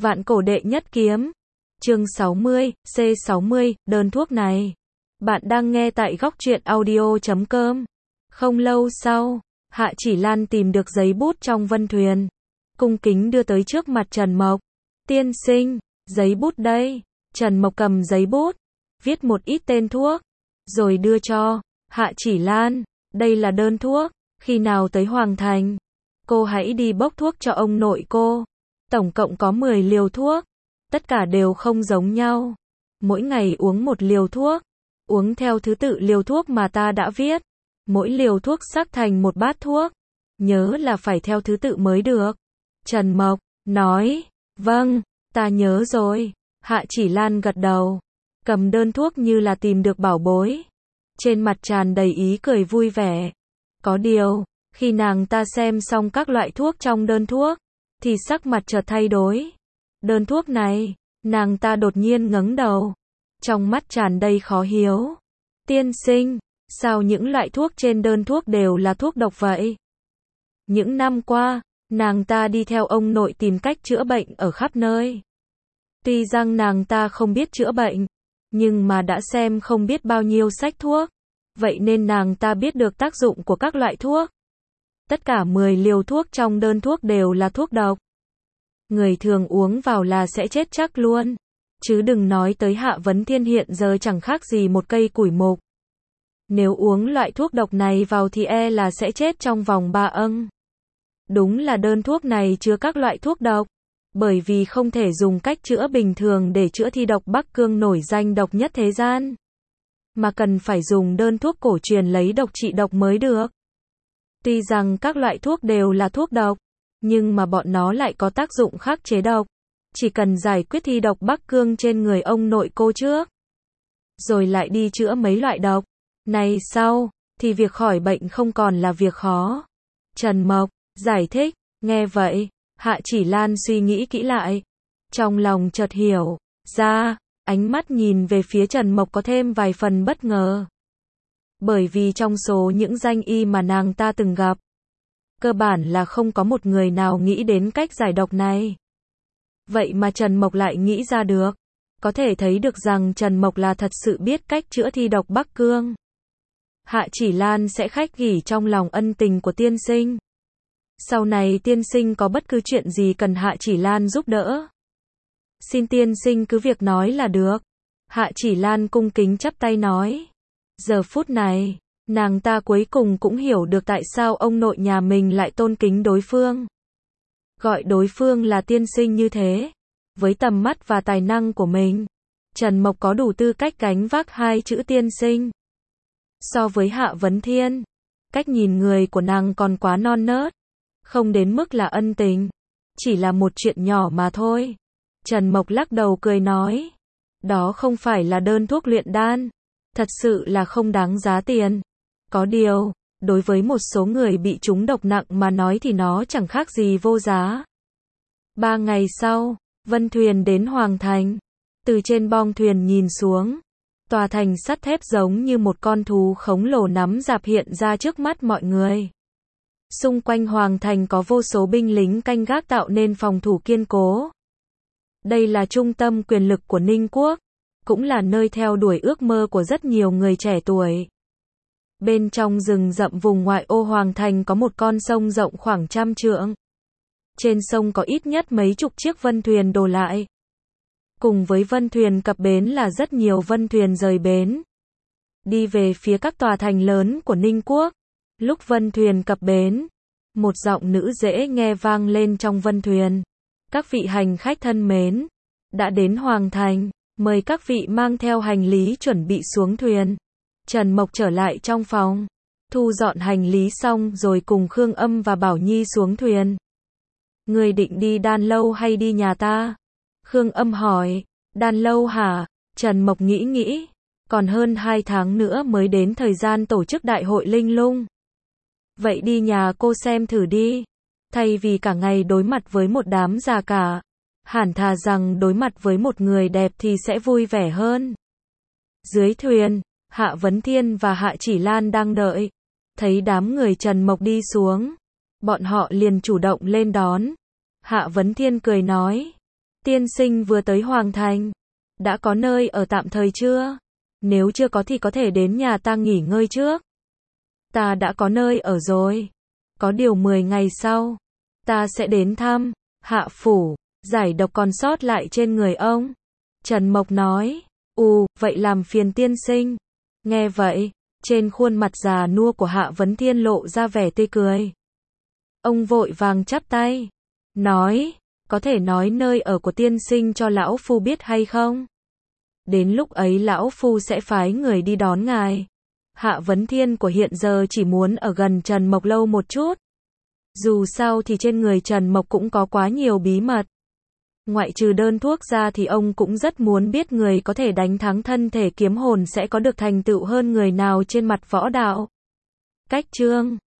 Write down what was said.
Vạn cổ đệ nhất kiếm. Chương 60, C60, đơn thuốc này. Bạn đang nghe tại góc truyện audio.com. Không lâu sau, Hạ Chỉ Lan tìm được giấy bút trong vân thuyền. Cung kính đưa tới trước mặt Trần Mộc. Tiên sinh, giấy bút đây. Trần Mộc cầm giấy bút, viết một ít tên thuốc, rồi đưa cho Hạ Chỉ Lan. Đây là đơn thuốc, khi nào tới Hoàng Thành, cô hãy đi bốc thuốc cho ông nội cô. Tổng cộng có 10 liều thuốc, tất cả đều không giống nhau. Mỗi ngày uống một liều thuốc, uống theo thứ tự liều thuốc mà ta đã viết. Mỗi liều thuốc sắc thành một bát thuốc, nhớ là phải theo thứ tự mới được. Trần Mộc nói, vâng, ta nhớ rồi. Hạ Chỉ Lan gật đầu, cầm đơn thuốc như là tìm được bảo bối. Trên mặt tràn đầy ý cười vui vẻ. Có điều, khi nàng ta xem xong các loại thuốc trong đơn thuốc, thì sắc mặt chợt thay đổi. Đơn thuốc này, nàng ta đột nhiên ngẩng đầu, trong mắt tràn đầy khó hiểu. Tiên sinh, sao những loại thuốc trên đơn thuốc đều là thuốc độc vậy? Những năm qua, nàng ta đi theo ông nội tìm cách chữa bệnh ở khắp nơi. Tuy rằng nàng ta không biết chữa bệnh, nhưng mà đã xem không biết bao nhiêu sách thuốc. Vậy nên nàng ta biết được tác dụng của các loại thuốc. Tất cả 10 liều thuốc trong đơn thuốc đều là thuốc độc. Người thường uống vào là sẽ chết chắc luôn. Chứ đừng nói tới Hạ Vấn Thiên hiện giờ chẳng khác gì một cây củi mục. Nếu uống loại thuốc độc này vào thì là sẽ chết trong vòng 3 âng. Đúng là đơn thuốc này chứa các loại thuốc độc. Bởi vì không thể dùng cách chữa bình thường để chữa thi độc Bắc Cương nổi danh độc nhất thế gian, mà cần phải dùng đơn thuốc cổ truyền lấy độc trị độc mới được. Tuy rằng các loại thuốc đều là thuốc độc, nhưng mà bọn nó lại có tác dụng khắc chế độc. Chỉ cần giải quyết thi độc Bắc Cương trên người ông nội cô trước, rồi lại đi chữa mấy loại độc này sau, thì việc khỏi bệnh không còn là việc khó. Trần Mộc giải thích. Nghe vậy, Hạ Chỉ Lan suy nghĩ kỹ lại, trong lòng chợt hiểu ra, ánh mắt nhìn về phía Trần Mộc có thêm vài phần bất ngờ. Bởi vì trong số những danh y mà nàng ta từng gặp, cơ bản là không có một người nào nghĩ đến cách giải độc này. Vậy mà Trần Mộc lại nghĩ ra được. Có thể thấy được rằng Trần Mộc là thật sự biết cách chữa thi độc Bắc Cương. Hạ Chỉ Lan sẽ khách gỉ trong lòng ân tình của tiên sinh. Sau này tiên sinh có bất cứ chuyện gì cần Hạ Chỉ Lan giúp đỡ, xin tiên sinh cứ việc nói là được. Hạ Chỉ Lan cung kính chắp tay nói. Giờ phút này, nàng ta cuối cùng cũng hiểu được tại sao ông nội nhà mình lại tôn kính đối phương. Gọi đối phương là tiên sinh như thế. Với tầm mắt và tài năng của mình, Trần Mộc có đủ tư cách gánh vác hai chữ tiên sinh. So với Hạ Vấn Thiên, cách nhìn người của nàng còn quá non nớt. Không đến mức là ân tình, chỉ là một chuyện nhỏ mà thôi. Trần Mộc lắc đầu cười nói, đó không phải là đơn thuốc luyện đan, thật sự là không đáng giá tiền. Có điều, đối với một số người bị trúng độc nặng mà nói thì nó chẳng khác gì vô giá. 3 ngày sau, vân thuyền đến Hoàng Thành. Từ trên bong thuyền nhìn xuống, tòa thành sắt thép giống như một con thú khổng lồ nắm rạp hiện ra trước mắt mọi người. Xung quanh Hoàng Thành có vô số binh lính canh gác tạo nên phòng thủ kiên cố. Đây là trung tâm quyền lực của Ninh Quốc, cũng là nơi theo đuổi ước mơ của rất nhiều người trẻ tuổi. Bên trong rừng rậm vùng ngoại ô Hoàng Thành có một con sông rộng khoảng 100 trượng. Trên sông có ít nhất mấy chục chiếc vân thuyền đổ lại. Cùng với vân thuyền cập bến là rất nhiều vân thuyền rời bến, đi về phía các tòa thành lớn của Ninh Quốc. Lúc vân thuyền cập bến, một giọng nữ dễ nghe vang lên trong vân thuyền. Các vị hành khách thân mến, đã đến Hoàng Thành, mời các vị mang theo hành lý chuẩn bị xuống thuyền. Trần Mộc trở lại trong phòng, thu dọn hành lý xong rồi cùng Khương Âm và Bảo Nhi xuống thuyền. Người định đi Đan Lâu hay đi nhà ta? Khương Âm hỏi. Đan Lâu hả? Trần Mộc nghĩ, còn hơn 2 tháng nữa mới đến thời gian tổ chức đại hội Linh Lung. Vậy đi nhà cô xem thử đi. Thay vì cả ngày đối mặt với một đám già cả, hẳn thà rằng đối mặt với một người đẹp thì sẽ vui vẻ hơn. Dưới thuyền, Hạ Vấn Thiên và Hạ Chỉ Lan đang đợi. Thấy đám người Trần Mộc đi xuống, bọn họ liền chủ động lên đón. Hạ Vấn Thiên cười nói, Tiên sinh vừa tới Hoàng Thành. Đã có nơi ở tạm thời chưa? Nếu chưa có thì có thể đến nhà ta nghỉ ngơi trước. Ta đã có nơi ở rồi. Có điều 10 ngày sau, ta sẽ đến thăm. Hạ phủ, giải độc còn sót lại trên người ông. Trần Mộc nói. Vậy làm phiền tiên sinh. Nghe vậy, trên khuôn mặt già nua của Hạ Vấn Thiên lộ ra vẻ tươi cười. Ông vội vàng chắp tay. Nói, có thể nói nơi ở của tiên sinh cho lão phu biết hay không? Đến lúc ấy lão phu sẽ phái người đi đón ngài. Hạ Vấn Thiên của hiện giờ chỉ muốn ở gần Trần Mộc lâu một chút. Dù sao thì trên người Trần Mộc cũng có quá nhiều bí mật. Ngoại trừ đơn thuốc ra thì ông cũng rất muốn biết người có thể đánh thắng thân thể kiếm hồn sẽ có được thành tựu hơn người nào trên mặt võ đạo. Cách chương